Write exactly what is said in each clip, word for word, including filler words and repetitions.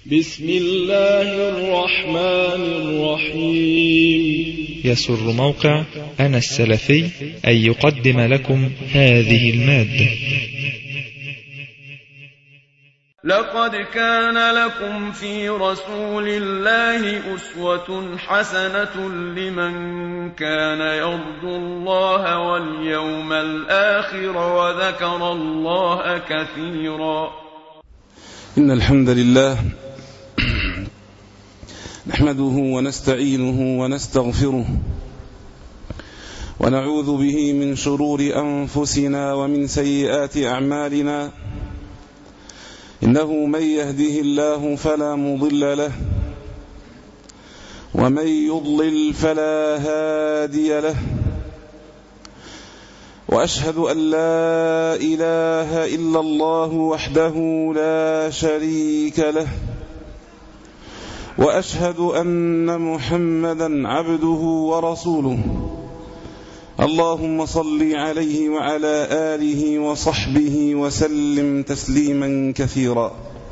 بسم الله الرحمن الرحيم. يسر موقع أنا السلفي أن يقدم لكم هذه المادة. لقد كان لكم في رسول الله أسوة حسنة لمن كان يرجو الله واليوم الآخر وذكر الله كثيرا. إن الحمد لله نحمده ونستعينه ونستغفره ونعوذ به من شرور أنفسنا ومن سيئات أعمالنا. إنه من يهده الله فلا مضل له ومن يضلل فلا هادي له، وأشهد أن لا إله إلا الله وحده لا شريك له، وأشهد أن محمدا عبده ورسوله. اللهم صل عليه وعلى آله وصحبه وسلم تسليما كثيرا.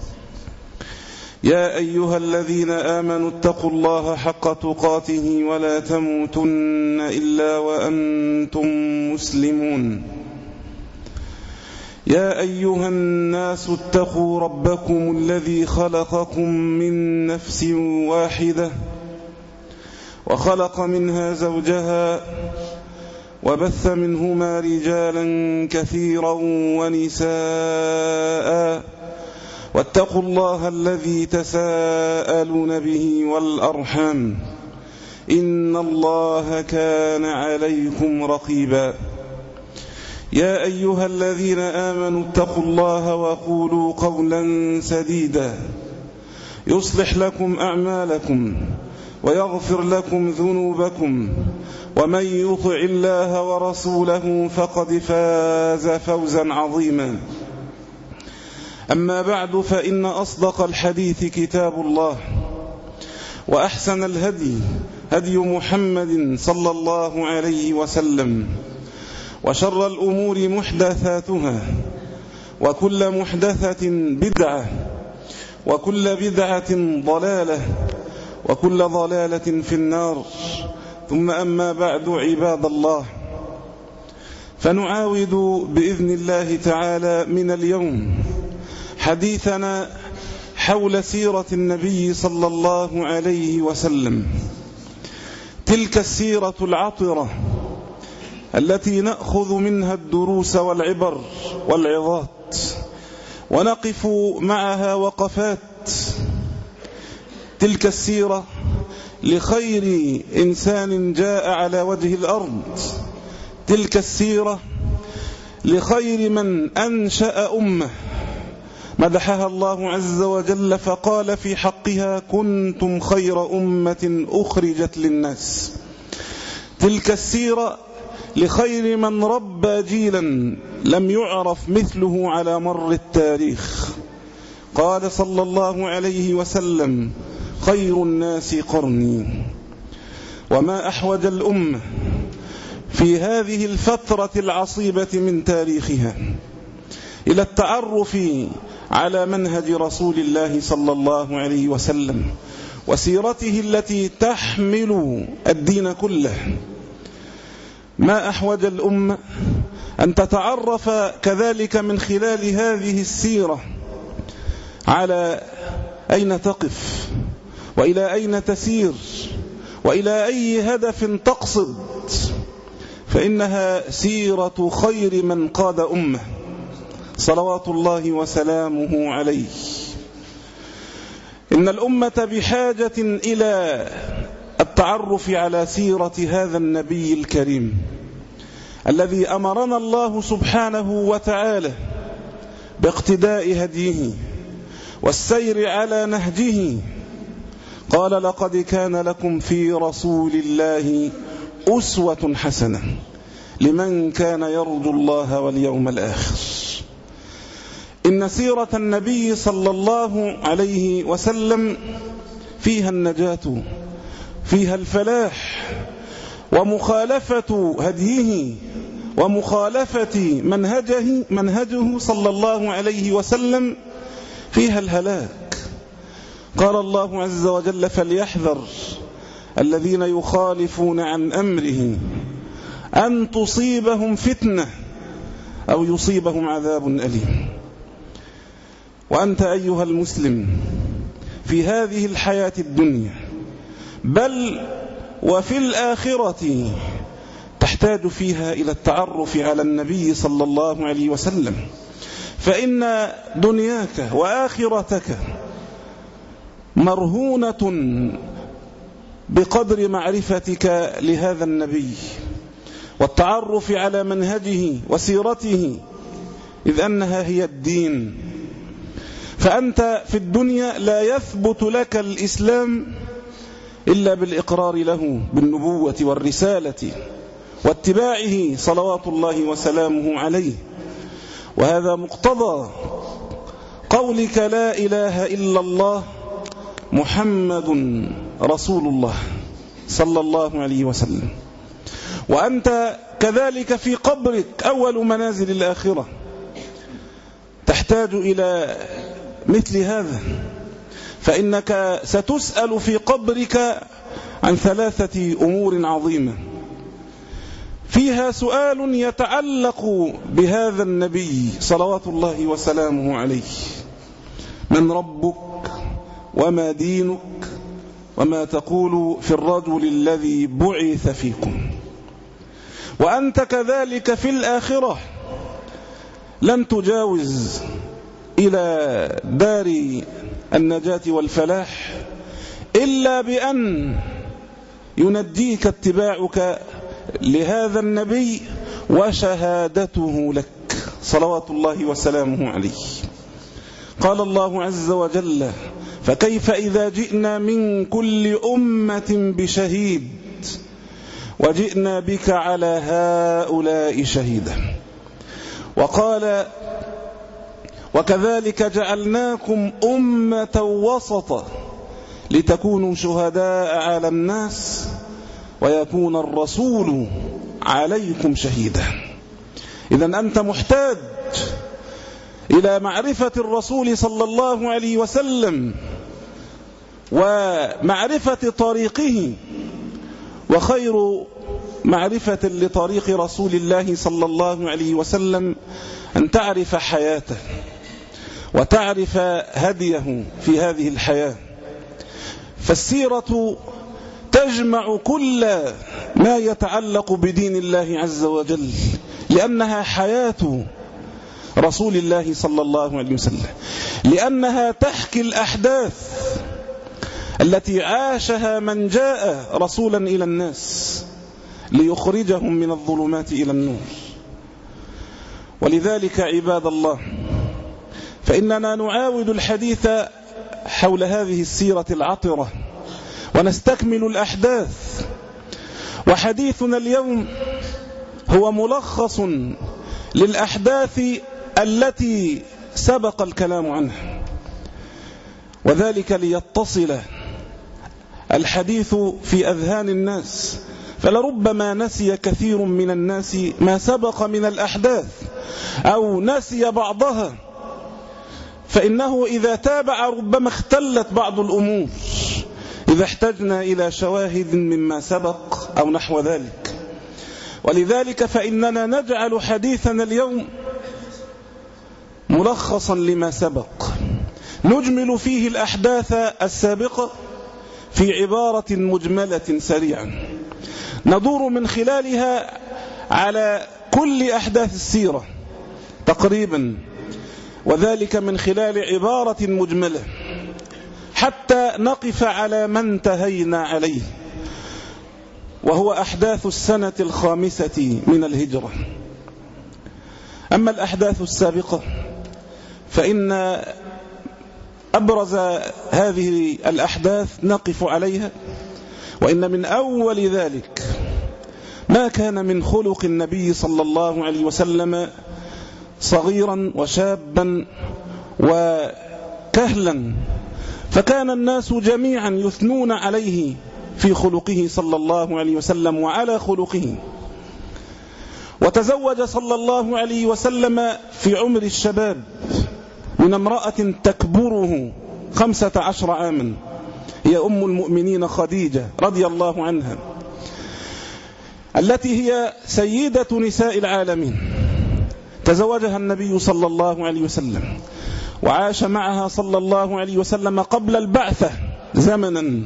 يا أيها الذين آمنوا اتقوا الله حق تقاته ولا تموتن إلا وأنتم مسلمون. يا أيها الناس اتقوا ربكم الذي خلقكم من نفس واحدة وخلق منها زوجها وبث منهما رجالا كثيرا ونساء، واتقوا الله الذي تساءلون به والأرحام إن الله كان عليكم رقيبا. يا أيها الذين آمنوا اتقوا الله وقولوا قولا سديدا يصلح لكم أعمالكم ويغفر لكم ذنوبكم، ومن يطع الله ورسوله فقد فاز فوزا عظيما. أما بعد، فإن أصدق الحديث كتاب الله، وأحسن الهدي هدي محمد صلى الله عليه وسلم، وشر الأمور محدثاتها، وكل محدثة بدعة، وكل بدعة ضلالة، وكل ضلالة في النار. ثم أما بعد، عباد الله، فنعاود بإذن الله تعالى من اليوم حديثنا حول سيرة النبي صلى الله عليه وسلم، تلك السيرة العطرة التي نأخذ منها الدروس والعبر والعظات، ونقف معها وقفات. تلك السيرة لخير إنسان جاء على وجه الأرض، تلك السيرة لخير من أنشأ أمة مدحها الله عز وجل فقال في حقها: كنتم خير أمة أخرجت للناس. تلك السيرة لخير من ربى جيلا لم يعرف مثله على مر التاريخ. قال صلى الله عليه وسلم: خير الناس قرني. وما أحوج الأمة في هذه الفترة العصيبة من تاريخها إلى التعرف على منهج رسول الله صلى الله عليه وسلم وسيرته التي تحمل الدين كله. ما أحوج الأمة أن تتعرف كذلك من خلال هذه السيرة على أين تقف، وإلى أين تسير، وإلى أي هدف تقصد، فإنها سيرة خير من قاد أمة صلوات الله وسلامه عليه. إن الأمة بحاجة إلى التعرف على سيرة هذا النبي الكريم الذي أمرنا الله سبحانه وتعالى باقتداء هديه والسير على نهجه. قال: لقد كان لكم في رسول الله أسوة حسنة لمن كان يرجو الله واليوم الآخر. إن سيرة النبي صلى الله عليه وسلم فيها النجاة، فيها الفلاح، ومخالفة هديه ومخالفة منهجه منهجه صلى الله عليه وسلم فيها الهلاك. قال الله عز وجل: فليحذر الذين يخالفون عن أمره أن تصيبهم فتنة أو يصيبهم عذاب أليم. وأنت أيها المسلم في هذه الحياة الدنيا بل وفي الآخرة تحتاج فيها إلى التعرف على النبي صلى الله عليه وسلم، فإن دنياك وآخرتك مرهونة بقدر معرفتك لهذا النبي والتعرف على منهجه وسيرته، إذ أنها هي الدين. فأنت في الدنيا لا يثبت لك الإسلام إلا بالإقرار له بالنبوة والرسالة واتباعه صلوات الله وسلامه عليه. وهذا مقتضى قولك: لا إله إلا الله محمد رسول الله صلى الله عليه وسلم. وأنت كذلك في قبرك أول منازل الآخرة تحتاج إلى مثل هذا، فإنك ستسأل في قبرك عن ثلاثة أمور عظيمة، فيها سؤال يتعلق بهذا النبي صلوات الله وسلامه عليه: من ربك؟ وما دينك؟ وما تقول في الرجل الذي بعث فيكم؟ وأنت كذلك في الآخرة لن تجاوز إلى دار النجاة والفلاح إلا بأن ينجيك اتباعك لهذا النبي وشهادته لك صلوات الله وسلامه عليه. قال الله عز وجل: فكيف إذا جئنا من كل أمة بشهيد وجئنا بك على هؤلاء شهيدا. وقال: وكذلك جعلناكم أمة وسطا لتكونوا شهداء على الناس ويكون الرسول عليكم شهيدا. إذن أنت محتاج إلى معرفة الرسول صلى الله عليه وسلم ومعرفة طريقه، وخير معرفة لطريق رسول الله صلى الله عليه وسلم أن تعرف حياته وتعرف هديه في هذه الحياة. فالسيرة تجمع كل ما يتعلق بدين الله عز وجل، لأنها حياة رسول الله صلى الله عليه وسلم، لأنها تحكي الأحداث التي عاشها من جاء رسولا إلى الناس ليخرجهم من الظلمات إلى النور. ولذلك عباد الله، فإننا نعاود الحديث حول هذه السيرة العطرة ونستكمل الأحداث. وحديثنا اليوم هو ملخص للأحداث التي سبق الكلام عنها، وذلك ليتصل الحديث في أذهان الناس، فلربما نسي كثير من الناس ما سبق من الأحداث أو نسي بعضها، فإنه إذا تابع ربما اختلت بعض الأمور إذا احتجنا إلى شواهد مما سبق أو نحو ذلك. ولذلك فإننا نجعل حديثنا اليوم ملخصا لما سبق، نجمل فيه الأحداث السابقة في عبارة مجملة سريعا ندور من خلالها على كل أحداث السيرة تقريبا، وذلك من خلال عبارة مجملة حتى نقف على ما انتهينا عليه، وهو أحداث السنة الخامسة من الهجرة. أما الأحداث السابقة فإن أبرز هذه الأحداث نقف عليها، وإن من أول ذلك ما كان من خلق النبي صلى الله عليه وسلم صغيرا وشابا وكهلا، فكان الناس جميعا يثنون عليه في خلقه صلى الله عليه وسلم وعلى خلقه. وتزوج صلى الله عليه وسلم في عمر الشباب من امرأة تكبره خمسة عشر عاما، هي أم المؤمنين خديجة رضي الله عنها التي هي سيدة نساء العالمين. تزوجها النبي صلى الله عليه وسلم وعاش معها صلى الله عليه وسلم قبل البعثة زمنا،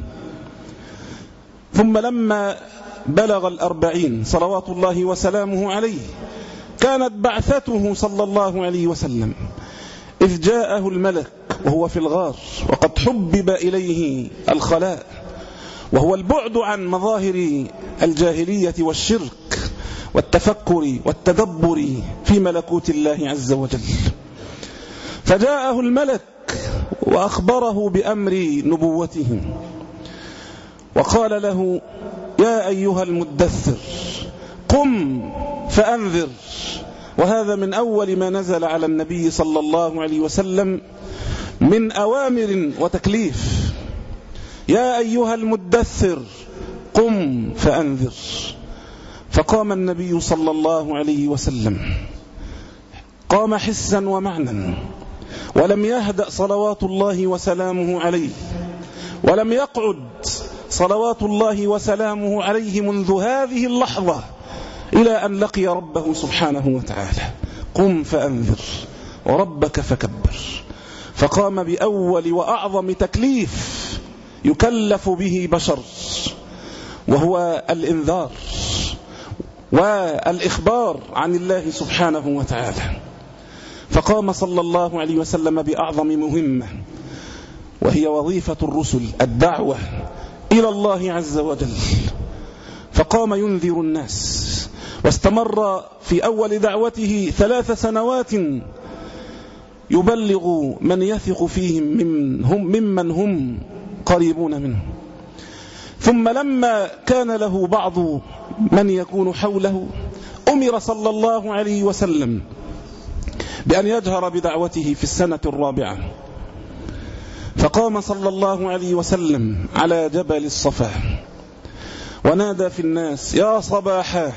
ثم لما بلغ الأربعين صلوات الله وسلامه عليه كانت بعثته صلى الله عليه وسلم إذ جاءه الملك وهو في الغار وقد حبب إليه الخلاء، وهو البعد عن مظاهر الجاهلية والشرك والتفكر والتدبر في ملكوت الله عز وجل. فجاءه الملك وأخبره بأمر نبوته وقال له: يا أيها المدثر قم فأنذر. وهذا من أول ما نزل على النبي صلى الله عليه وسلم من أوامر وتكليف. يا أيها المدثر قم فأنذر. فقام النبي صلى الله عليه وسلم، قام حسا ومعنى، ولم يهدأ صلوات الله وسلامه عليه، ولم يقعد صلوات الله وسلامه عليه منذ هذه اللحظة إلى أن لقي ربه سبحانه وتعالى. قم فأنذر وربك فكبر. فقام بأول وأعظم تكليف يكلف به بشر، وهو الإنذار والإخبار عن الله سبحانه وتعالى. فقام صلى الله عليه وسلم بأعظم مهمة، وهي وظيفة الرسل، الدعوة إلى الله عز وجل. فقام ينذر الناس، واستمر في أول دعوته ثلاث سنوات يبلغ من يثق فيهم منهم ممن هم قريبون منه. ثم لما كان له بعض من يكون حوله أمر صلى الله عليه وسلم بأن يجهر بدعوته في السنة الرابعة. فقام صلى الله عليه وسلم على جبل الصفا ونادى في الناس: يا صباحا.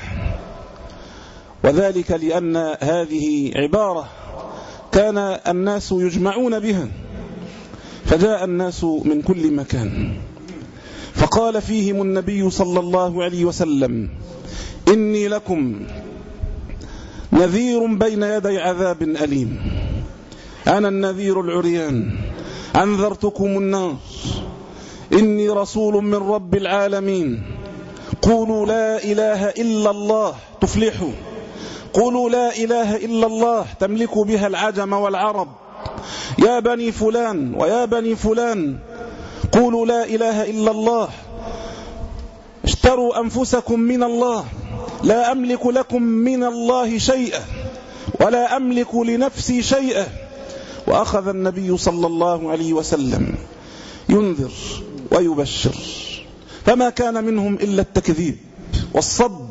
وذلك لأن هذه عبارة كان الناس يجمعون بها، فجاء الناس من كل مكان. فقال فيهم النبي صلى الله عليه وسلم: إني لكم نذير بين يدي عذاب أليم. أنا النذير العريان، أنذرتكم النار، إني رسول من رب العالمين. قولوا لا إله إلا الله تفلحوا، قولوا لا إله إلا الله تملك بها العجم والعرب. يا بني فلان ويا بني فلان قولوا لا إله إلا الله، اشتروا أنفسكم من الله، لا أملك لكم من الله شيئا ولا أملك لنفسي شيئا. وأخذ النبي صلى الله عليه وسلم ينذر ويبشر، فما كان منهم إلا التكذيب والصد.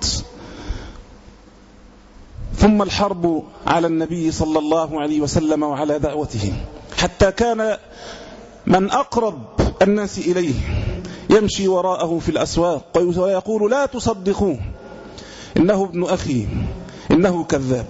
ثم الحرب على النبي صلى الله عليه وسلم وعلى دعوته، حتى كان من أقرب الناس إليه يمشي وراءه في الأسواق ويقول: لا تصدقوه، إنه ابن أخي، إنه كذاب.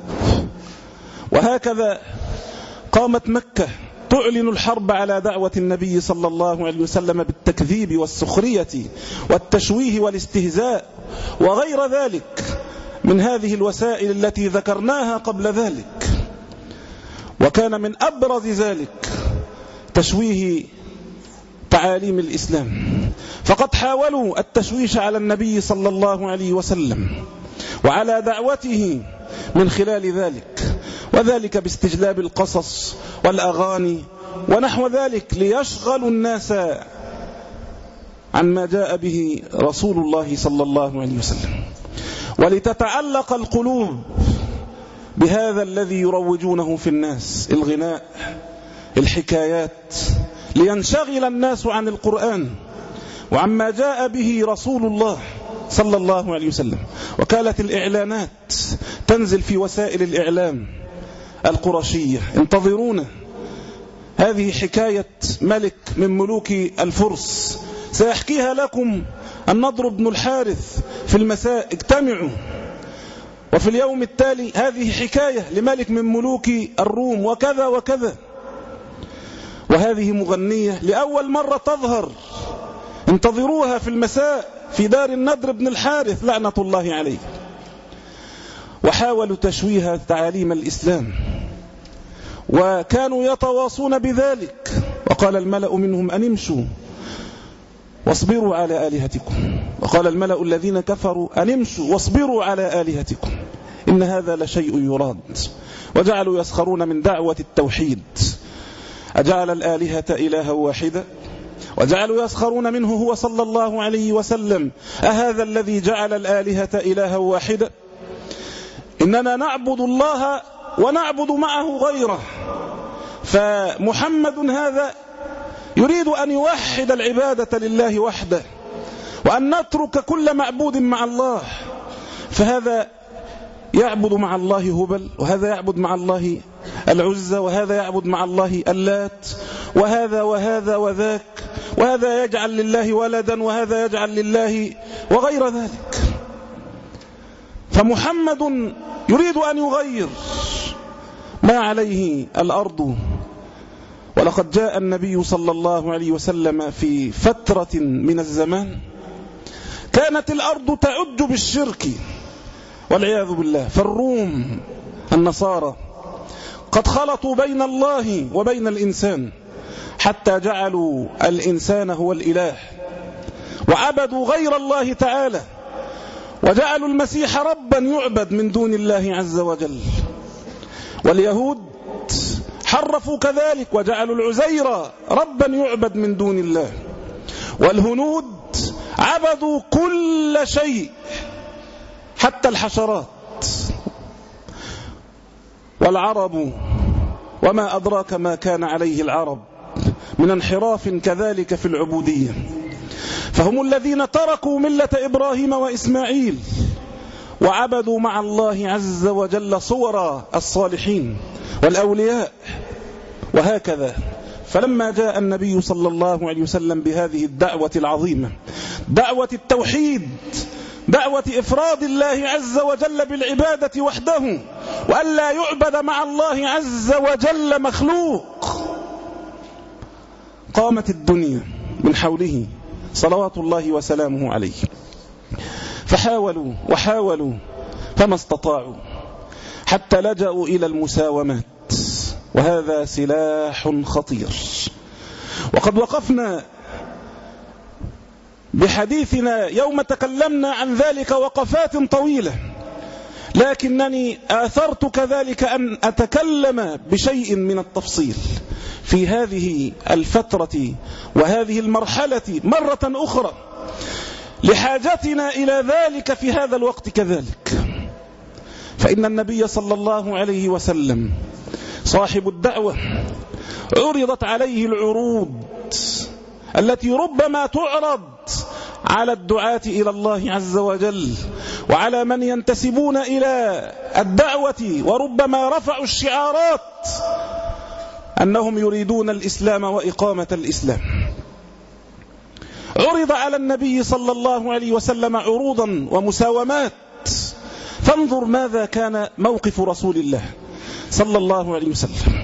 وهكذا قامت مكة تعلن الحرب على دعوة النبي صلى الله عليه وسلم بالتكذيب والسخرية والتشويه والاستهزاء وغير ذلك من هذه الوسائل التي ذكرناها قبل ذلك. وكان من أبرز ذلك تشويه تعاليم الإسلام، فقد حاولوا التشويش على النبي صلى الله عليه وسلم وعلى دعوته من خلال ذلك، وذلك باستجلاب القصص والأغاني ونحو ذلك ليشغلوا الناس عن ما جاء به رسول الله صلى الله عليه وسلم، ولتتعلق القلوب بهذا الذي يروجونه في الناس، الغناء، الحكايات، لينشغل الناس عن القرآن وعما جاء به رسول الله صلى الله عليه وسلم. وكالت الإعلانات تنزل في وسائل الإعلام القرشية: انتظرونا، هذه حكاية ملك من ملوك الفرس سيحكيها لكم النضر بن الحارث في المساء، اجتمعوا. وفي اليوم التالي هذه حكاية لملك من ملوك الروم وكذا وكذا. وهذه مغنية لأول مرة تظهر، انتظروها في المساء في دار النضر بن الحارث لعنة الله عليه. وحاولوا تشويه تعاليم الإسلام، وكانوا يتواصون بذلك. وقال الملأ منهم أن امشوا واصبروا على آلهتكم، وقال الملأ الذين كفروا أن امشوا واصبروا على آلهتكم إن هذا لشيء يراد. وجعلوا يسخرون من دعوة التوحيد، أجعل الآلهة إلها واحدة، وجعلوا يسخرون منه هو صلى الله عليه وسلم، أهذا الذي جعل الآلهة إلها واحدة؟ إننا نعبد الله ونعبد معه غيره. فمحمد هذا يريد أن يوحد العبادة لله وحده، وأن نترك كل معبود مع الله. فهذا يعبد مع الله هبل، وهذا يعبد مع الله العزى، وهذا يعبد مع الله اللات، وهذا وهذا وذاك، وهذا يجعل لله ولدا، وهذا يجعل لله وغير ذلك. فمحمد يريد أن يغير ما عليه الأرض. ولقد جاء النبي صلى الله عليه وسلم في فترة من الزمان كانت الأرض تعج بالشرك والعياذ بالله. فالروم النصارى قد خلطوا بين الله وبين الإنسان حتى جعلوا الإنسان هو الإله، وعبدوا غير الله تعالى، وجعلوا المسيح ربا يعبد من دون الله عز وجل. واليهود حرفوا كذلك وجعلوا العزير ربا يعبد من دون الله. والهنود عبدوا كل شيء حتى الحشرات. والعرب وما أدراك ما كان عليه العرب من انحراف كذلك في العبودية، فهم الذين تركوا ملة إبراهيم وإسماعيل وعبدوا مع الله عز وجل صور الصالحين والأولياء وهكذا. فلما جاء النبي صلى الله عليه وسلم بهذه الدعوة العظيمة، دعوة التوحيد، دعوة إفراد الله عز وجل بالعبادة وحده، وأن لا يعبد مع الله عز وجل مخلوق، قامت الدنيا من حوله صلوات الله وسلامه عليه. فحاولوا وحاولوا فما استطاعوا، حتى لجأوا إلى المساومات، وهذا سلاح خطير. وقد وقفنا بحديثنا يوم تكلمنا عن ذلك وقفات طويلة، لكنني آثرت كذلك أن أتكلم بشيء من التفصيل في هذه الفترة وهذه المرحلة مرة أخرى، لحاجتنا إلى ذلك في هذا الوقت كذلك. فإن النبي صلى الله عليه وسلم صاحب الدعوة عرضت عليه العروض التي ربما تعرض على الدعاة إلى الله عز وجل وعلى من ينتسبون إلى الدعوة، وربما رفعوا الشعارات أنهم يريدون الإسلام وإقامة الإسلام. عرض على النبي صلى الله عليه وسلم عروضا ومساومات، فانظر ماذا كان موقف رسول الله صلى الله عليه وسلم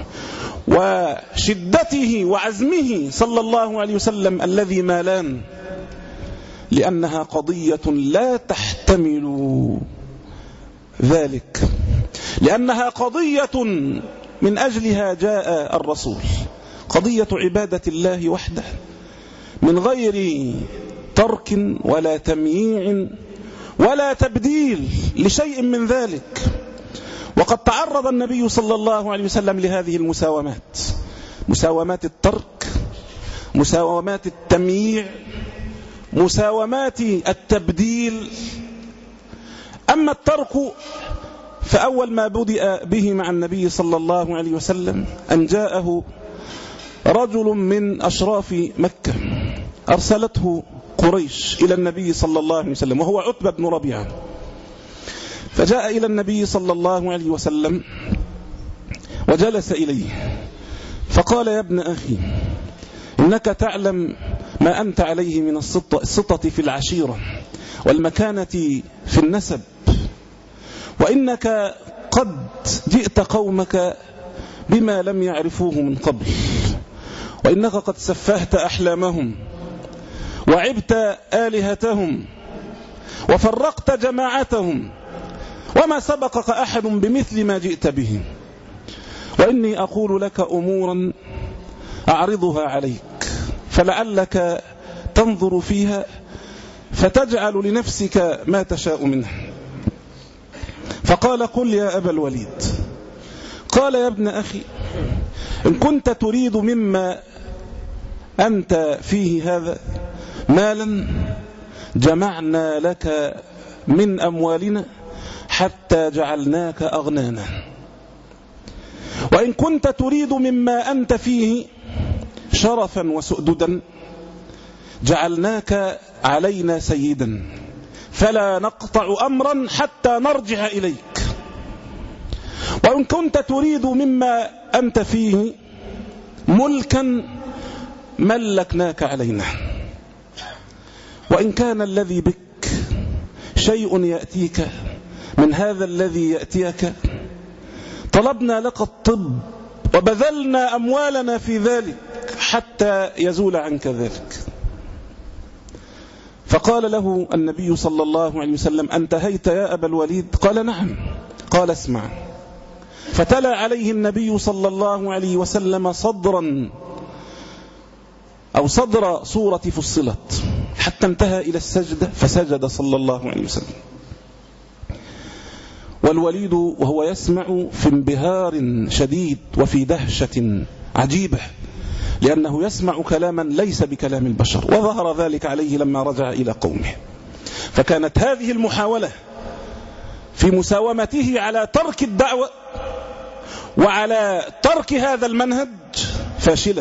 وشدته وعزمه صلى الله عليه وسلم الذي ما لان، لأنها قضية لا تحتمل ذلك، لأنها قضية من أجلها جاء الرسول، قضية عبادة الله وحده من غير ترك ولا تمييع ولا تبديل لشيء من ذلك. وقد تعرض النبي صلى الله عليه وسلم لهذه المساومات، مساومات الترك، مساومات التمييع، مساومات التبديل. أما الترك فأول ما بدأ به مع النبي صلى الله عليه وسلم أن جاءه رجل من أشراف مكة، أرسلته قريش إلى النبي صلى الله عليه وسلم، وهو عتبة بن ربيعة. فجاء إلى النبي صلى الله عليه وسلم وجلس إليه فقال: يا ابن أخي، إنك تعلم ما أنت عليه من السطة في العشيرة والمكانة في النسب، وإنك قد جئت قومك بما لم يعرفوه من قبل، وإنك قد سفهت أحلامهم وعبت آلهتهم وفرقت جماعتهم، وما سبقك أحد بمثل ما جئت به، وإني أقول لك أمورا أعرضها عليك فلعلك تنظر فيها فتجعل لنفسك ما تشاء منه. فقال: قل يا أبا الوليد. قال: يا ابن أخي، إن كنت تريد مما أنت فيه هذا مالا جمعنا لك من أموالنا حتى جعلناك أغنانا، وإن كنت تريد مما أنت فيه شرفا وسؤددا جعلناك علينا سيدا فلا نقطع أمرا حتى نرجع إليك، وإن كنت تريد مما أنت فيه ملكا ملكناك علينا، وإن كان الذي بك شيء يأتيك من هذا الذي يأتيك طلبنا لك الطب وبذلنا أموالنا في ذلك حتى يزول عنك ذلك. فقال له النبي صلى الله عليه وسلم: أنتهيت يا أبا الوليد؟ قال: نعم. قال: اسمع. فتلا عليه النبي صلى الله عليه وسلم صدرا أو صدر سورة فصلت حتى انتهى إلى السجدة فسجد صلى الله عليه وسلم. والوليد وهو يسمع في انبهار شديد وفي دهشة عجيبة، لأنه يسمع كلاما ليس بكلام البشر، وظهر ذلك عليه لما رجع إلى قومه. فكانت هذه المحاولة في مساومته على ترك الدعوة وعلى ترك هذا المنهج فاشلة.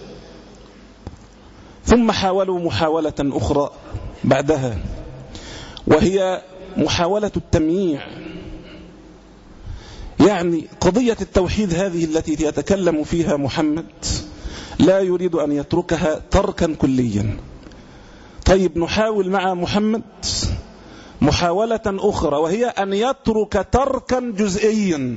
ثم حاولوا محاولة أخرى بعدها، وهي محاولة التمييع، يعني قضية التوحيد هذه التي يتكلم فيها محمد لا يريد أن يتركها تركا كليا. طيب نحاول مع محمد محاولة أخرى، وهي أن يترك تركا جزئيا،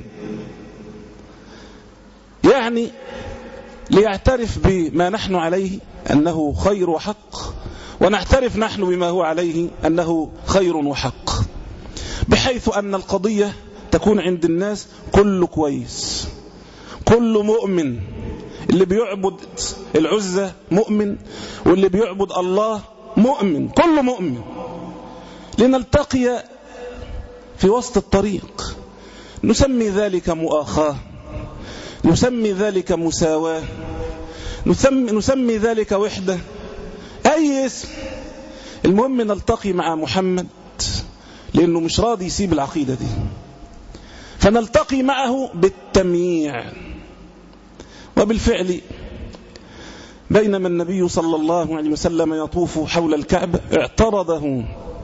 يعني ليعترف بما نحن عليه أنه خير وحق، ونعترف نحن بما هو عليه أنه خير وحق، بحيث أن القضية تكون عند الناس كل كويس، كل مؤمن، اللي بيعبد العزة مؤمن، واللي بيعبد الله مؤمن، كل مؤمن، لنلتقي في وسط الطريق. نسمي ذلك مؤاخاة، نسمي ذلك مساواة، نسمي, نسمي ذلك وحدة، أي اسم، المهم نلتقي مع محمد، لأنه مش راضي يسيب العقيدة دي، فنلتقي معه بالتمييع. وبالفعل بينما النبي صلى الله عليه وسلم يطوف حول الكعبة اعترضه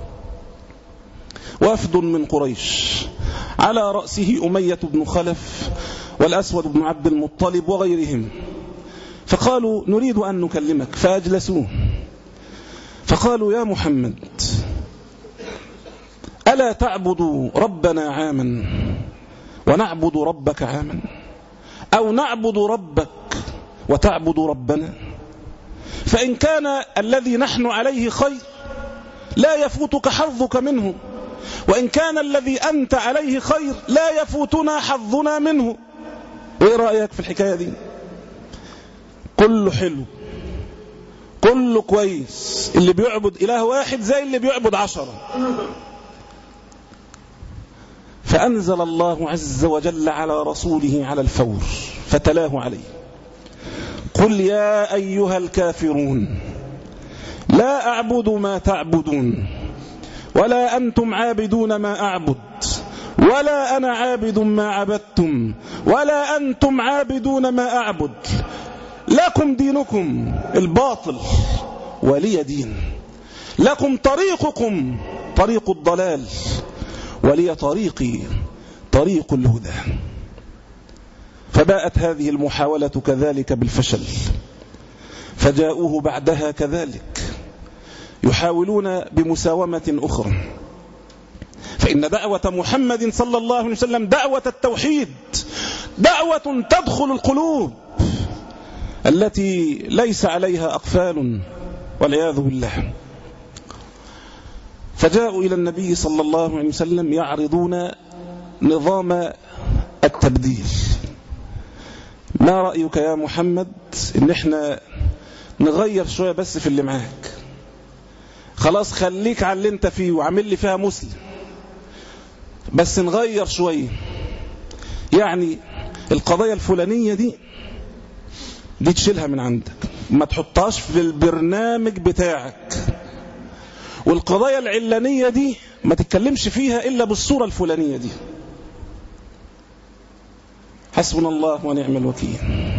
وفد من قريش على رأسه أمية بن خلف والأسود بن عبد المطلب وغيرهم، فقالوا: نريد أن نكلمك. فأجلسوه فقالوا: يا محمد، ألا تعبد ربنا عاما ونعبد ربك عاما، أو نعبد ربك وتعبد ربنا؟ فإن كان الذي نحن عليه خير لا يفوتك حظك منه، وإن كان الذي أنت عليه خير لا يفوتنا حظنا منه. إيه رأيك في الحكاية دي؟ كله حلو، كله كويس، اللي بيعبد إله واحد زي اللي بيعبد عشرة. فأنزل الله عز وجل على رسوله على الفور فتلاه عليه: قل يا أيها الكافرون لا أعبد ما تعبدون ولا أنتم عابدون ما أعبد ولا أنا عابد ما عبدتم ولا أنتم عابدون ما أعبد، لكم دينكم الباطل ولي دين، لكم طريقكم طريق الضلال ولي طريقي طريق الهدى. فباءت هذه المحاولة كذلك بالفشل، فجاءوه بعدها كذلك يحاولون بمساومة أخرى. فإن دعوة محمد صلى الله عليه وسلم دعوة التوحيد، دعوة تدخل القلوب، التي ليس عليها أقفال والعياذ بالله. فجاءوا إلى النبي صلى الله عليه وسلم يعرضون نظام التبديل. ما رأيك يا محمد إن احنا نغير شوية بس في اللي معاك؟ خلاص خليك على اللي انت فيه وعمل لي فيها مسلم، بس نغير شوية. يعني القضايا الفلانية دي دي تشيلها من عندك، ما تحطهاش في البرنامج بتاعك. والقضايا العلانية دي ما تتكلمش فيها إلا بالصورة الفلانية دي. حسبنا الله ونعم الوكيل.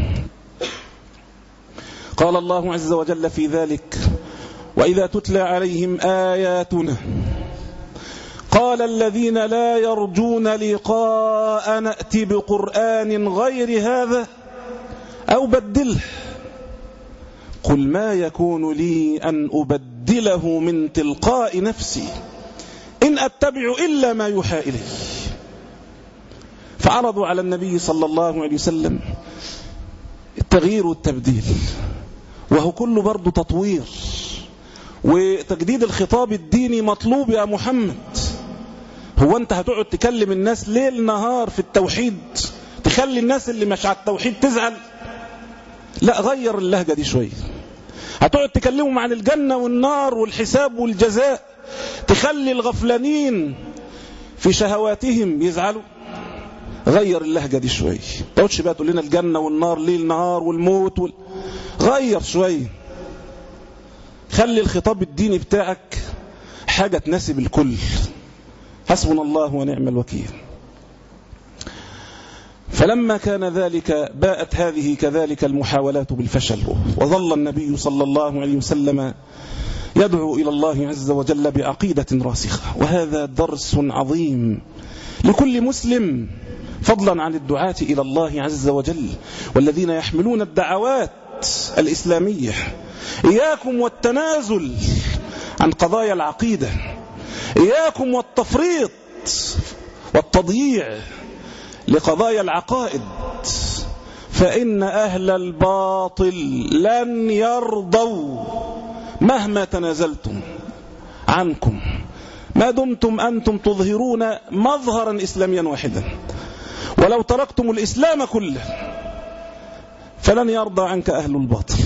قال الله عز وجل في ذلك: وإذا تتلى عليهم آياتنا قال الذين لا يرجون لقاء نأتي بقرآن غير هذا أو بدله قل ما يكون لي أن أبدله من تلقاء نفسي إن أتبع إلا ما يوحى إلي. فعرضوا على النبي صلى الله عليه وسلم التغيير والتبديل، وهو كله برضو تطوير وتجديد الخطاب الديني مطلوب يا محمد. هو أنت هتقعد تكلم الناس ليل نهار في التوحيد تخلي الناس اللي مش على التوحيد تزعل؟ لا، غير اللهجة دي شوية. هتقعد تكلمهم عن الجنة والنار والحساب والجزاء تخلي الغفلانين في شهواتهم يزعلوا؟ غير اللهجة دي شوية. تقعدش بقى تقول لنا الجنة والنار ليل نهار والموت وال... غير شوية. خلي الخطاب الديني بتاعك حاجة تناسب الكل. حسبنا الله ونعم الوكيل. فلما كان ذلك باءت هذه كذلك المحاولات بالفشل، وظل النبي صلى الله عليه وسلم يدعو إلى الله عز وجل بعقيدة راسخة. وهذا درس عظيم لكل مسلم، فضلا عن الدعاة إلى الله عز وجل والذين يحملون الدعوات الإسلامية. إياكم والتنازل عن قضايا العقيدة، إياكم والتفريط والتضييع لقضايا العقائد، فإن أهل الباطل لن يرضوا مهما تنازلتم عنكم ما دمتم أنتم تظهرون مظهرا إسلاميا واحدا. ولو تركتم الإسلام كله فلن يرضى عنك أهل الباطل.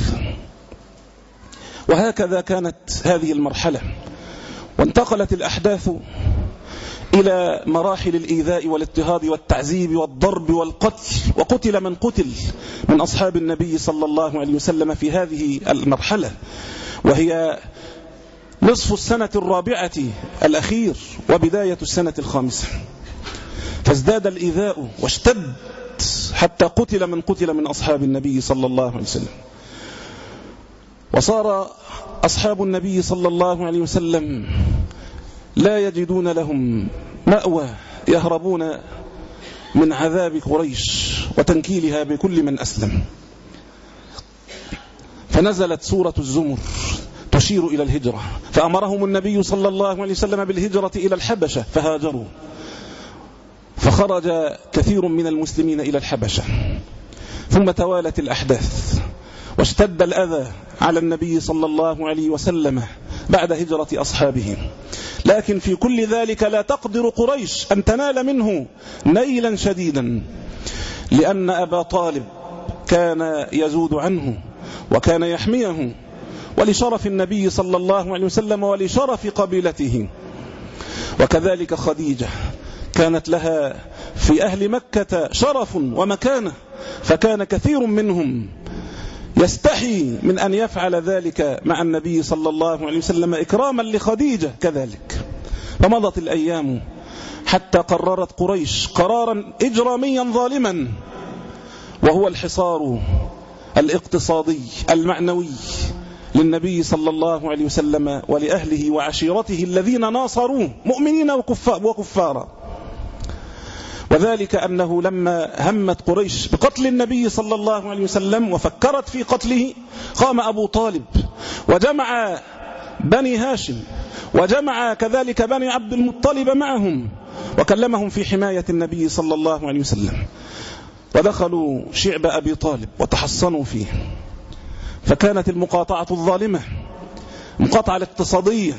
وهكذا كانت هذه المرحلة، وانتقلت الأحداث إلى مراحل الإيذاء والاضطهاد والتعذيب والضرب والقتل، وقتل من قتل من أصحاب النبي صلى الله عليه وسلم في هذه المرحلة، وهي نصف السنة الرابعة الأخير وبداية السنة الخامسة. فازداد الإيذاء واشتد حتى قتل من قتل من أصحاب النبي صلى الله عليه وسلم. وصار أصحاب النبي صلى الله عليه وسلم لا يجدون لهم مأوى، يهربون من عذاب قريش وتنكيلها بكل من أسلم. فنزلت سورة الزمر تشير إلى الهجرة، فأمرهم النبي صلى الله عليه وسلم بالهجرة إلى الحبشة فهاجروا، فخرج كثير من المسلمين إلى الحبشة. ثم توالت الأحداث واشتد الأذى على النبي صلى الله عليه وسلم بعد هجرة أصحابه. لكن في كل ذلك لا تقدر قريش أن تنال منه نيلا شديدا، لأن أبا طالب كان يزود عنه وكان يحميه، ولشرف النبي صلى الله عليه وسلم ولشرف قبيلته. وكذلك خديجة كانت لها في أهل مكة شرف ومكانة، فكان كثير منهم يستحي من أن يفعل ذلك مع النبي صلى الله عليه وسلم إكراما لخديجة كذلك. فمضت الأيام حتى قررت قريش قرارا إجراميا ظالما، وهو الحصار الاقتصادي المعنوي للنبي صلى الله عليه وسلم ولأهله وعشيرته الذين ناصروه مؤمنين وكفارا. وذلك أنه لما همت قريش بقتل النبي صلى الله عليه وسلم وفكرت في قتله، قام أبو طالب وجمع بني هاشم وجمع كذلك بني عبد المطلب معهم، وكلمهم في حماية النبي صلى الله عليه وسلم، ودخلوا شعب أبي طالب وتحصنوا فيه. فكانت المقاطعة الظالمة، المقاطعة الاقتصادية،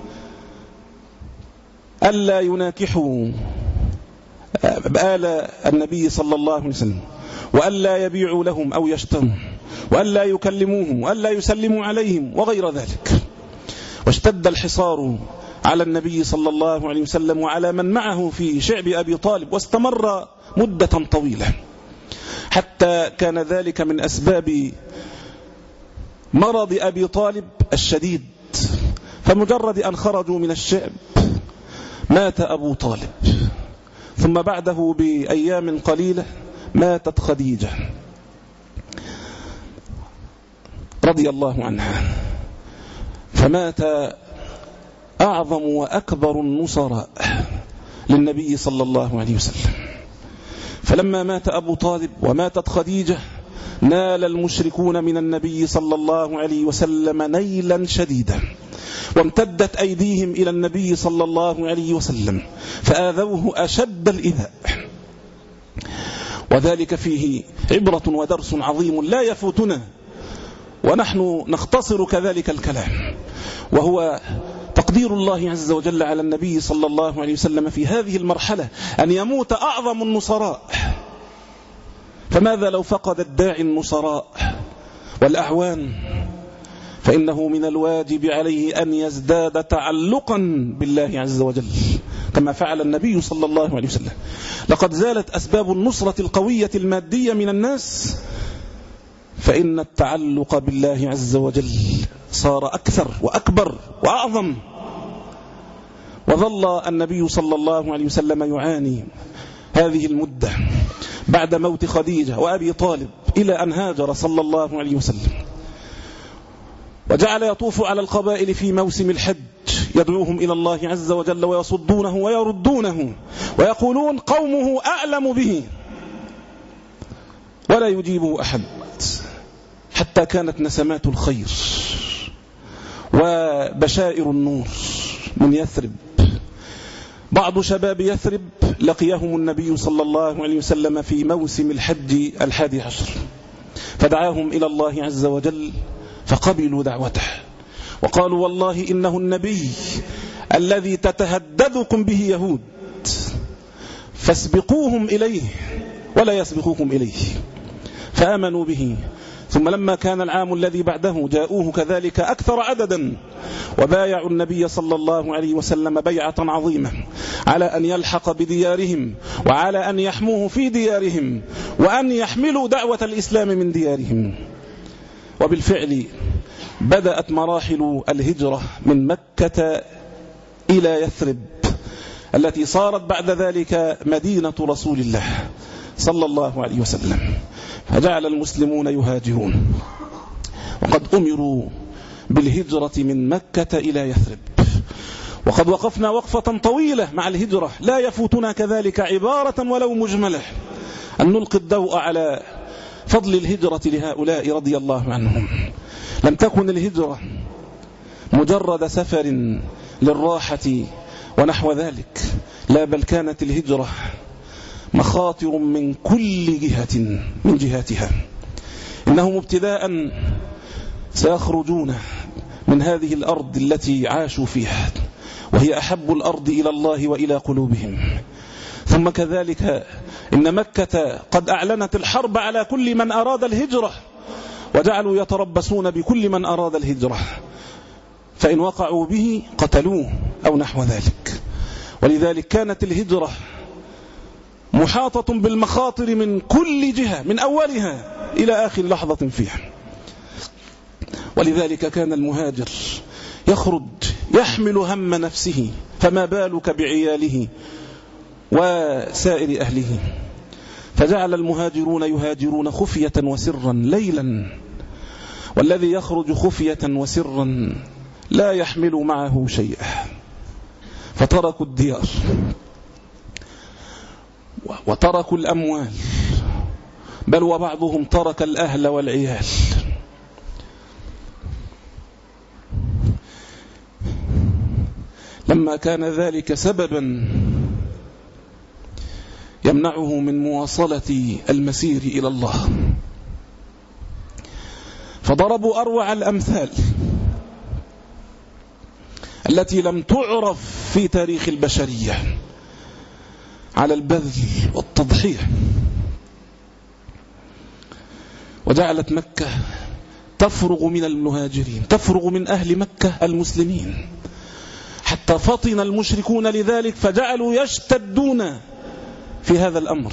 ألا يناكحوا آل النبي صلى الله عليه وسلم، وألا يبيعوا لهم أو يشتروا، وألا يكلموهم، وألا يسلموا عليهم وغير ذلك. واشتد الحصار على النبي صلى الله عليه وسلم وعلى من معه في شعب أبي طالب، واستمر مدة طويلة، حتى كان ذلك من أسباب مرض أبي طالب الشديد. فمجرد أن خرجوا من الشعب مات أبو طالب، ثم بعده بأيام قليلة ماتت خديجة رضي الله عنها، فمات أعظم وأكبر النصراء للنبي صلى الله عليه وسلم. فلما مات أبو طالب وماتت خديجة نال المشركون من النبي صلى الله عليه وسلم نيلا شديدا، وامتدت أيديهم إلى النبي صلى الله عليه وسلم فآذوه أشد الإيذاء. وذلك فيه عبرة ودرس عظيم لا يفوتنا، ونحن نختصر كذلك الكلام، وهو تقدير الله عز وجل على النبي صلى الله عليه وسلم في هذه المرحلة أن يموت أعظم النصراء. فماذا لو فقد الداعي النصراء والأعوان؟ فإنه من الواجب عليه أن يزداد تعلقا بالله عز وجل كما فعل النبي صلى الله عليه وسلم. لقد زالت أسباب النصرة القوية المادية من الناس، فإن التعلق بالله عز وجل صار أكثر وأكبر وأعظم. وظل النبي صلى الله عليه وسلم يعاني هذه المدة بعد موت خديجة وأبي طالب إلى أن هاجر صلى الله عليه وسلم، وجعل يطوف على القبائل في موسم الحج يدعوهم إلى الله عز وجل ويصدونه ويردونه، ويقولون قومه أعلم به ولا يجيبه أحد، حتى كانت نسمات الخير وبشائر النور من يثرب. بعض شباب يثرب لقيهم النبي صلى الله عليه وسلم في موسم الحج الحادي عشر، فدعاهم إلى الله عز وجل فقبلوا دعوته، وقالوا والله إنه النبي الذي تتهددكم به يهود، فاسبقوهم إليه ولا يسبقوكم إليه. فآمنوا به. ثم لما كان العام الذي بعده جاءوه كذلك أكثر عددا، وبايعوا النبي صلى الله عليه وسلم بيعة عظيمة على أن يلحق بديارهم، وعلى أن يحموه في ديارهم، وأن يحملوا دعوة الإسلام من ديارهم. وبالفعل بدأت مراحل الهجرة من مكة إلى يثرب، التي صارت بعد ذلك مدينة رسول الله صلى الله عليه وسلم. فجعل المسلمون يهاجرون، وقد أمروا بالهجرة من مكة إلى يثرب. وقد وقفنا وقفة طويلة مع الهجرة، لا يفوتنا كذلك عبارة ولو مجملة أن نلقي الضوء على فضل الهجرة لهؤلاء رضي الله عنهم. لم تكن الهجرة مجرد سفر للراحة ونحو ذلك، لا، بل كانت الهجرة مخاطر من كل جهة من جهاتها. إنهم ابتداء سيخرجون من هذه الأرض التي عاشوا فيها، وهي أحب الأرض إلى الله وإلى قلوبهم. ثم كذلك إن مكة قد أعلنت الحرب على كل من أراد الهجرة، وجعلوا يتربصون بكل من أراد الهجرة، فإن وقعوا به قتلوه أو نحو ذلك. ولذلك كانت الهجرة محاطة بالمخاطر من كل جهة، من أولها إلى آخر لحظة فيها. ولذلك كان المهاجر يخرج يحمل هم نفسه، فما بالك بعياله وسائر أهله. فجعل المهاجرون يهاجرون خفية وسرا ليلا، والذي يخرج خفية وسرا لا يحمل معه شيئا، فتركوا الديار وتركوا الأموال، بل وبعضهم ترك الأهل والعيال. لما كان ذلك سببا يمنعه من مواصلة المسير إلى الله، فضربوا أروع الأمثال التي لم تعرف في تاريخ البشرية على البذل والتضحية، وجعلت مكة تفرغ من المهاجرين، تفرغ من أهل مكة المسلمين، حتى فطن المشركون لذلك فجعلوا يشتدون في هذا الأمر،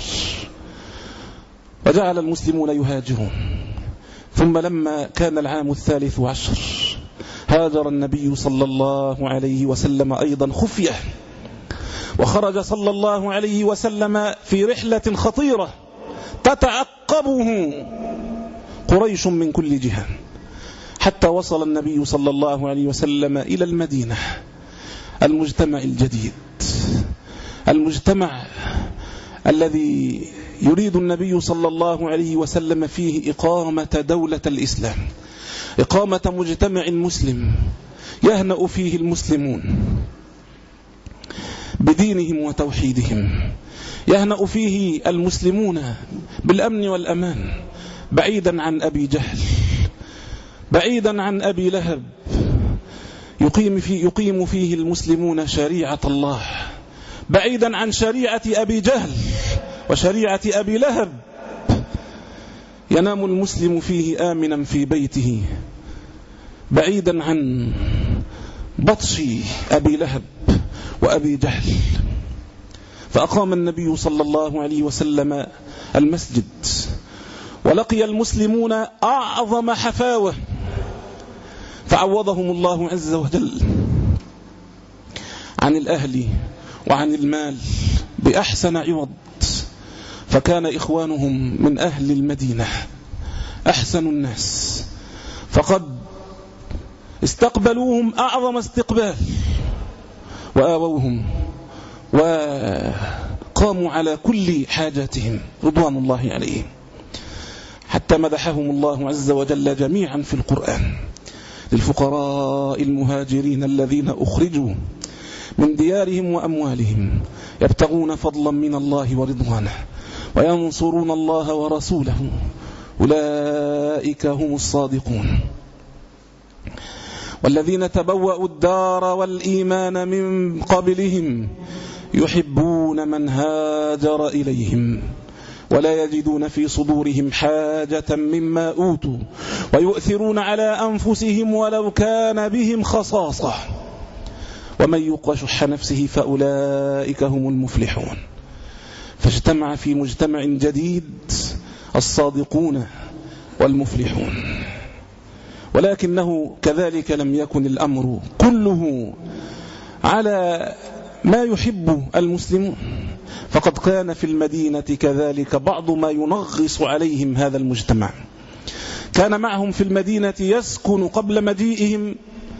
وجعل المسلمون يهاجرون. ثم لما كان العام الثالث عشر هاجر النبي صلى الله عليه وسلم أيضا خفية، وخرج صلى الله عليه وسلم في رحلة خطيرة تتعقبه قريش من كل جهة، حتى وصل النبي صلى الله عليه وسلم إلى المدينة، المجتمع الجديد، المجتمع الذي يريد النبي صلى الله عليه وسلم فيه إقامة دولة الإسلام، إقامة مجتمع مسلم يهنأ فيه المسلمون بدينهم وتوحيدهم، يهنأ فيه المسلمون بالأمن والأمان، بعيدا عن أبي جهل، بعيدا عن أبي لهب، يقيم فيه, يقيم فيه المسلمون شريعة الله، بعيدا عن شريعة أبي جهل وشريعة أبي لهب. ينام المسلم فيه آمنا في بيته، بعيدا عن بطش أبي لهب وأبي جهل. فأقام النبي صلى الله عليه وسلم المسجد، ولقي المسلمون أعظم حفاوة، فعوضهم الله عز وجل عن الأهل وعن المال بأحسن عوض، فكان إخوانهم من أهل المدينة أحسن الناس، فقد استقبلوهم أعظم استقبال، وآووهم وقاموا على كل حاجاتهم رضوان الله عليهم، حتى مدحهم الله عز وجل جميعا في القرآن: للفقراء المهاجرين الذين أخرجوا من ديارهم وأموالهم يبتغون فضلا من الله ورضوانه وينصرون الله ورسوله أولئك هم الصادقون. والذين تبوأوا الدار والإيمان من قبلهم يحبون من هاجر إليهم ولا يجدون في صدورهم حاجة مما أوتوا ويؤثرون على أنفسهم ولو كان بهم خصاصة ومن يوق شح نفسه فأولئك هم المفلحون. فاجتمع في مجتمع جديد الصادقون والمفلحون، ولكنه كذلك لم يكن الأمر كله على ما يحب المسلمون، فقد كان في المدينة كذلك بعض ما ينغص عليهم هذا المجتمع. كان معهم في المدينة يسكن قبل مجيئهم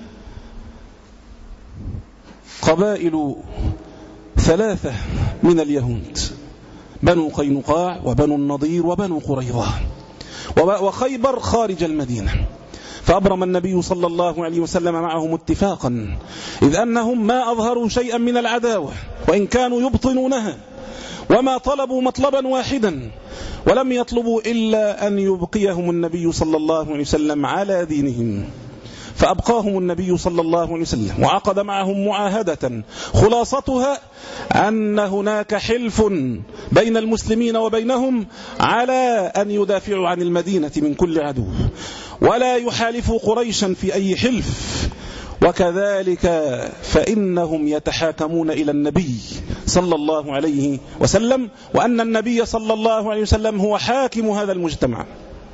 قبائل ثلاثة من اليهود: بنو قينقاع وبنو النضير وبنو قريظة، وخيبر خارج المدينة. فأبرم النبي صلى الله عليه وسلم معهم اتفاقا، إذ أنهم ما أظهروا شيئا من العداوة وإن كانوا يبطنونها، وما طلبوا مطلبا واحدا، ولم يطلبوا إلا أن يبقيهم النبي صلى الله عليه وسلم على دينهم، فأبقاهم النبي صلى الله عليه وسلم وعقد معهم معاهدة خلاصتها أن هناك حلف بين المسلمين وبينهم على أن يدافعوا عن المدينة من كل عدو، ولا يحالفوا قريشا في أي حلف، وكذلك فإنهم يتحاكمون إلى النبي صلى الله عليه وسلم، وأن النبي صلى الله عليه وسلم هو حاكم هذا المجتمع.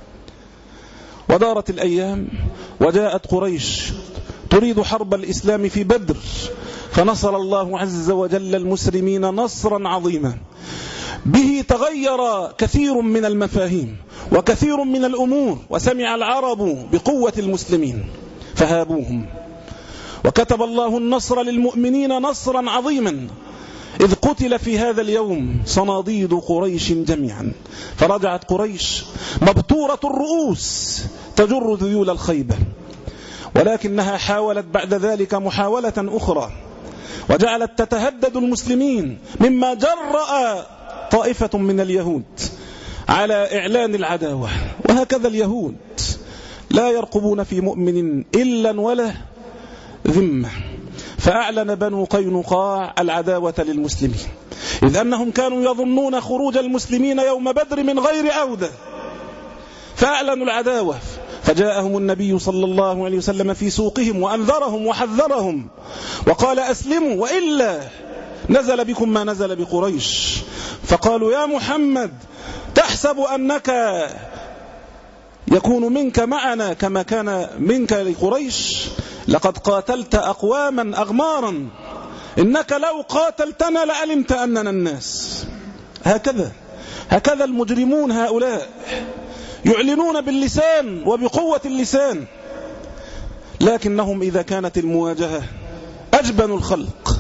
ودارت الأيام وجاءت قريش تريد حرب الإسلام في بدر، فنصر الله عز وجل المسلمين نصرا عظيما، به تغير كثير من المفاهيم وكثير من الأمور، وسمع العرب بقوة المسلمين فهابوهم، وكتب الله النصر للمؤمنين نصرا عظيما، إذ قتل في هذا اليوم صناديد قريش جميعا، فرجعت قريش مبتورة الرؤوس تجر ذيول الخيبة، ولكنها حاولت بعد ذلك محاولة أخرى، وجعلت تتهدد المسلمين، مما جرأ طائفة من اليهود على إعلان العداوة. وهكذا اليهود لا يرقبون في مؤمن إلا ولا ذمة. فأعلن بنو قينقاع العداوة للمسلمين، إذ أنهم كانوا يظنون خروج المسلمين يوم بدر من غير عودة، فأعلنوا العداوة. فجاءهم النبي صلى الله عليه وسلم في سوقهم وأنذرهم وحذرهم وقال أسلموا وإلا نزل بكم ما نزل بقريش. فقالوا يا محمد تحسب أنك يكون منك معنا كما كان منك لقريش؟ لقد قاتلت أقواما أغمارا، إنك لو قاتلتنا لعلمت أننا الناس. هكذا هكذا المجرمون هؤلاء يعلنون باللسان وبقوة اللسان، لكنهم إذا كانت المواجهة أجبن الخلق.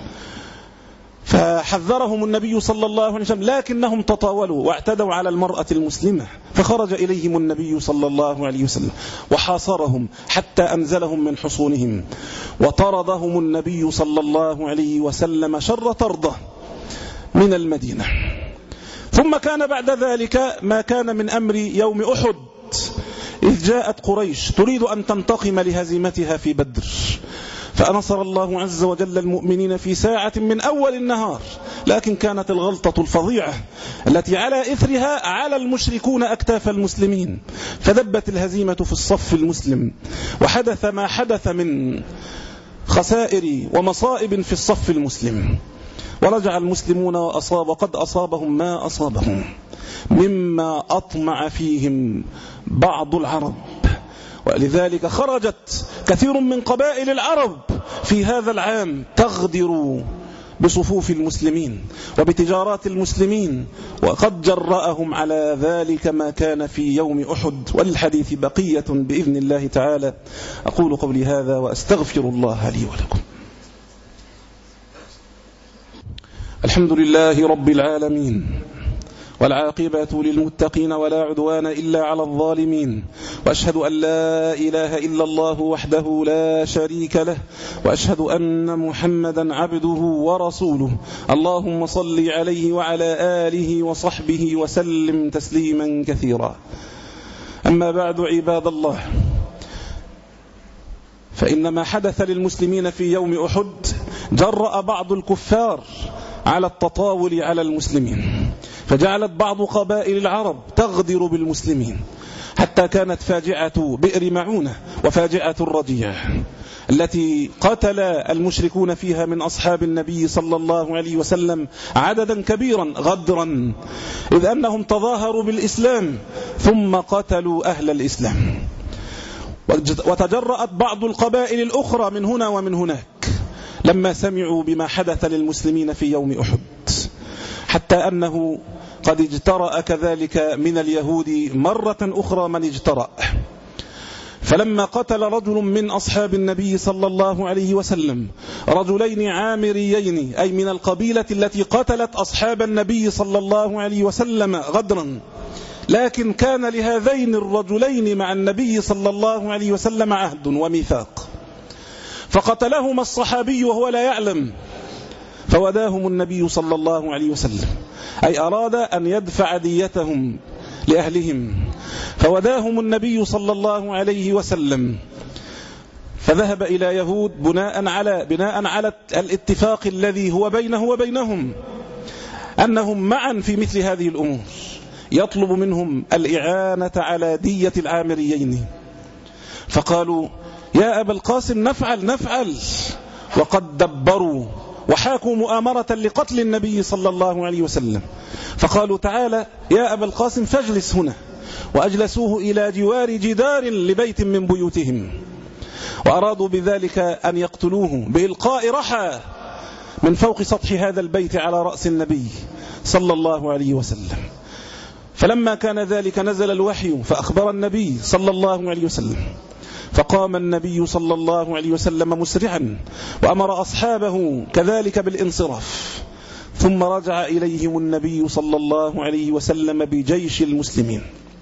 فحذرهم النبي صلى الله عليه وسلم، لكنهم تطاولوا واعتدوا على المرأة المسلمة، فخرج إليهم النبي صلى الله عليه وسلم وحاصرهم حتى أنزلهم من حصونهم، وطردهم النبي صلى الله عليه وسلم شر طرده من المدينة. ثم كان بعد ذلك ما كان من أمر يوم أحد، إذ جاءت قريش تريد أن تنتقم لهزيمتها في بدر، فأنصر الله عز وجل المؤمنين في ساعة من أول النهار، لكن كانت الغلطة الفظيعة التي على إثرها على المشركون أكتاف المسلمين، فدبت الهزيمة في الصف المسلم، وحدث ما حدث من خسائر ومصائب في الصف المسلم، ورجع المسلمون وأصاب وقد أصابهم ما أصابهم مما أطمع فيهم بعض العرب. ولذلك خرجت كثير من قبائل العرب في هذا العام تغدر بصفوف المسلمين وبتجارات المسلمين، وقد جرأهم على ذلك ما كان في يوم أحد، وللحديث بقية بإذن الله تعالى. أقول قولي هذا وأستغفر الله لي ولكم. الحمد لله رب العالمين، والعاقبة للمتقين ولا عدوان إلا على الظالمين، وأشهد أن لا إله إلا الله وحده لا شريك له، وأشهد أن محمدا عبده ورسوله. اللهم صل عليه وعلى آله وصحبه وسلم تسليما كثيرا. أما بعد عباد الله، فإن ما حدث للمسلمين في يوم أحد جرأ بعض الكفار على التطاول على المسلمين، فجعلت بعض قبائل العرب تغدر بالمسلمين، حتى كانت فاجعة بئر معونة وفاجعة الرجيع التي قتل المشركون فيها من أصحاب النبي صلى الله عليه وسلم عددا كبيرا غدرا، إذ أنهم تظاهروا بالإسلام ثم قتلوا أهل الإسلام. وتجرأت بعض القبائل الأخرى من هنا ومن هناك لما سمعوا بما حدث للمسلمين في يوم أحد، حتى أنه قد اجترأ كذلك من اليهود مرة أخرى من اجترأ. فلما قتل رجل من أصحاب النبي صلى الله عليه وسلم رجلين عامريين، أي من القبيلة التي قتلت أصحاب النبي صلى الله عليه وسلم غدرا، لكن كان لهذين الرجلين مع النبي صلى الله عليه وسلم عهد وميثاق، فقتلهما الصحابي وهو لا يعلم، فوداهم النبي صلى الله عليه وسلم، أي أراد أن يدفع ديتهم لأهلهم، فوداهم النبي صلى الله عليه وسلم، فذهب إلى يهود بناء على بناء على الاتفاق الذي هو بينه وبينهم أنهم معا في مثل هذه الأمور، يطلب منهم الإعانة على دية العامريين. فقالوا يا أبا القاسم نفعل نفعل، وقد دبروا وحاكوا مؤامرة لقتل النبي صلى الله عليه وسلم. فقالوا تعالى يا أبا القاسم فاجلس هنا، وأجلسوه إلى جوار جدار لبيت من بيوتهم، وأرادوا بذلك أن يقتلوه بإلقاء رحى من فوق سطح هذا البيت على رأس النبي صلى الله عليه وسلم. فلما كان ذلك نزل الوحي فأخبر النبي صلى الله عليه وسلم، فقام النبي صلى الله عليه وسلم مسرعا وأمر أصحابه كذلك بالانصراف، ثم رجع إليهم النبي صلى الله عليه وسلم بجيش المسلمين.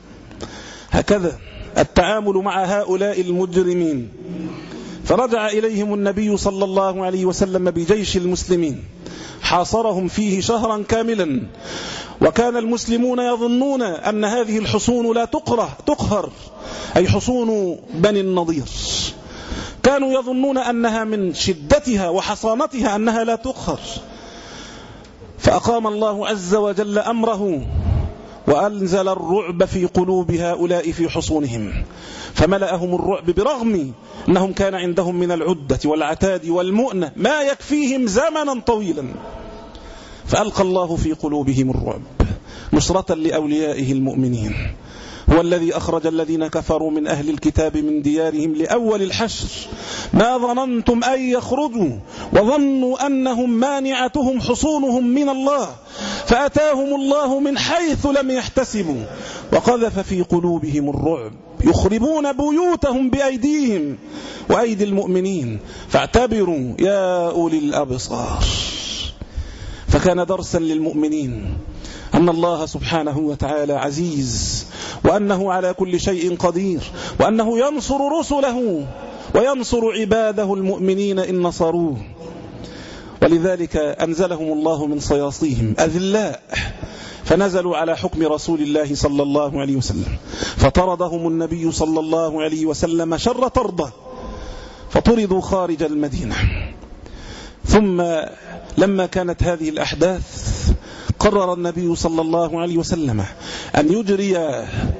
هكذا التعامل مع هؤلاء المجرمين. فرجع إليهم النبي صلى الله عليه وسلم بجيش المسلمين، حاصرهم فيه شهرا كاملا، وكان المسلمون يظنون أن هذه الحصون لا تقره تقهر، أي حصون بني النضير، كانوا يظنون أنها من شدتها وحصانتها أنها لا تقهر. فأقام الله عز وجل أمره وأنزل الرعب في قلوب هؤلاء في حصونهم، فملأهم الرعب برغم أنهم كان عندهم من العدة والعتاد والمؤنة ما يكفيهم زمنا طويلا، فألقى الله في قلوبهم الرعب نصرة لأوليائه المؤمنين. هو الذي أخرج الذين كفروا من أهل الكتاب من ديارهم لأول الحشر ما ظننتم أن يخرجوا وظنوا أنهم مانعتهم حصونهم من الله فأتاهم الله من حيث لم يحتسبوا وقذف في قلوبهم الرعب يخربون بيوتهم بأيديهم وأيدي المؤمنين فاعتبروا يا أولي الأبصار. فكان درسا للمؤمنين أن الله سبحانه وتعالى عزيز، وأنه على كل شيء قدير، وأنه ينصر رسله وينصر عباده المؤمنين إن نصروه. ولذلك أنزلهم الله من صياصيهم أذلاء فنزلوا على حكم رسول الله صلى الله عليه وسلم، فطردهم النبي صلى الله عليه وسلم شر طرده، فطردوا خارج المدينة. ثم لما كانت هذه الأحداث قرر النبي صلى الله عليه وسلم أن يجري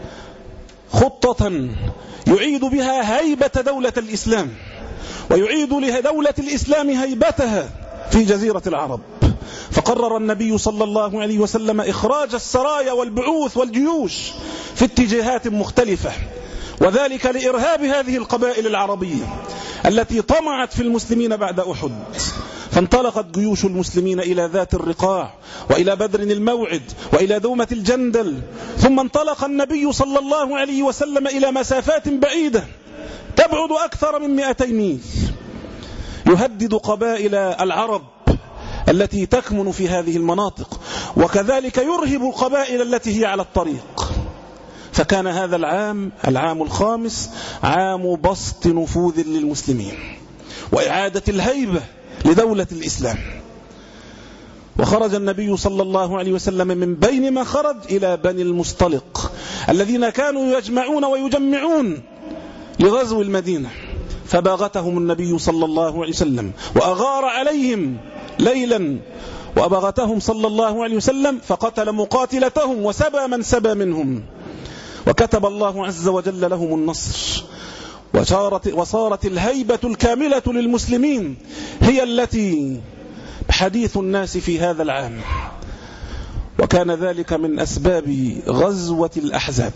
خطة يعيد بها هيبة دولة الإسلام ويعيد لدولة الإسلام هيبتها في جزيرة العرب. فقرر النبي صلى الله عليه وسلم إخراج السرايا والبعوث والجيوش في اتجاهات مختلفة، وذلك لإرهاب هذه القبائل العربية التي طمعت في المسلمين بعد أحد. فانطلقت جيوش المسلمين إلى ذات الرقاع وإلى بدر الموعد وإلى دومة الجندل، ثم انطلق النبي صلى الله عليه وسلم إلى مسافات بعيدة تبعد أكثر من مئتي ميل، يهدد قبائل العرب التي تكمن في هذه المناطق، وكذلك يرهب القبائل التي هي على الطريق. فكان هذا العام العام الخامس عام بسط نفوذ للمسلمين وإعادة الهيبة لدولة الإسلام. وخرج النبي صلى الله عليه وسلم من بين ما خرج إلى بني المصطلق الذين كانوا يجمعون ويجمعون لغزو المدينة، فباغتهم النبي صلى الله عليه وسلم وأغار عليهم ليلا، وأبغتهم صلى الله عليه وسلم فقتل مقاتلتهم وسبى من سبى منهم، وكتب الله عز وجل لهم النصر، وصارت, وصارت الهيبة الكاملة للمسلمين هي التي حديث الناس في هذا العام. وكان ذلك من أسباب غزوة الأحزاب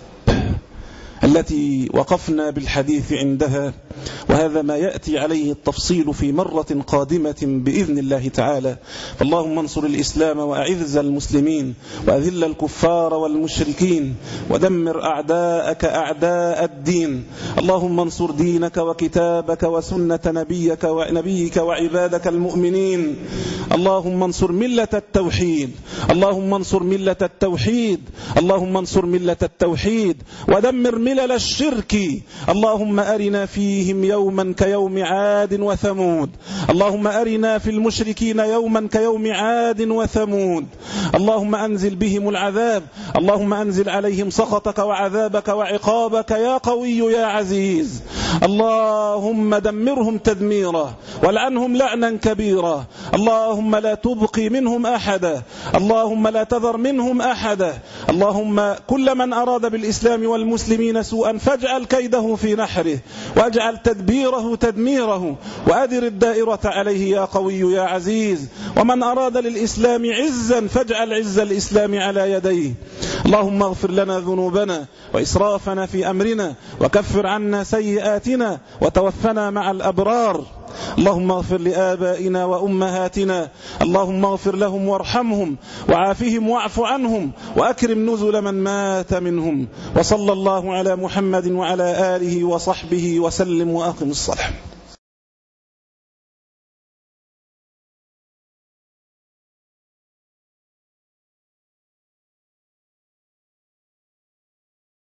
التي وقفنا بالحديث عندها، وهذا ما يأتي عليه التفصيل في مرة قادمة بإذن الله تعالى. فاللهم انصر الإسلام وأعز المسلمين وأذل الكفار والمشركين ودمر أعداءك أعداء الدين. اللهم انصر دينك وكتابك وسنة نبيك ونبيك وعبادك المؤمنين. اللهم انصر ملة التوحيد، اللهم انصر ملة التوحيد، اللهم انصر ملة التوحيد ودمر ملل الشرك. اللهم أرنا فيهم يوما كيوم عاد وثمود، اللهم أرنا في المشركين يوما كيوم عاد وثمود. اللهم أنزل بهم العذاب، اللهم أنزل عليهم سخطك وعذابك وعقابك يا قوي يا عزيز. اللهم دمرهم تدميرا والعنهم لعنا كبيرا. اللهم لا تبقي منهم أحدا، اللهم لا تذر منهم أحدا. اللهم كل من أراد بالإسلام والمسلمين سوءا فاجعل كيده في نحره واجعل تدبيره تدميره وأدر الدائرة عليه يا قوي يا عزيز. ومن أراد للإسلام عزا فاجعل عز الإسلام على يديه. اللهم اغفر لنا ذنوبنا وإسرافنا في أمرنا وكفر عنا سيئاتنا وتوفنا مع الأبرار. اللهم اغفر لآبائنا وأمهاتنا، اللهم اغفر لهم وارحمهم وعافهم واعف عنهم وأكرم نزل من مات منهم. وصلى الله على محمد وعلى آله وصحبه وسلم وأقم الصلاة.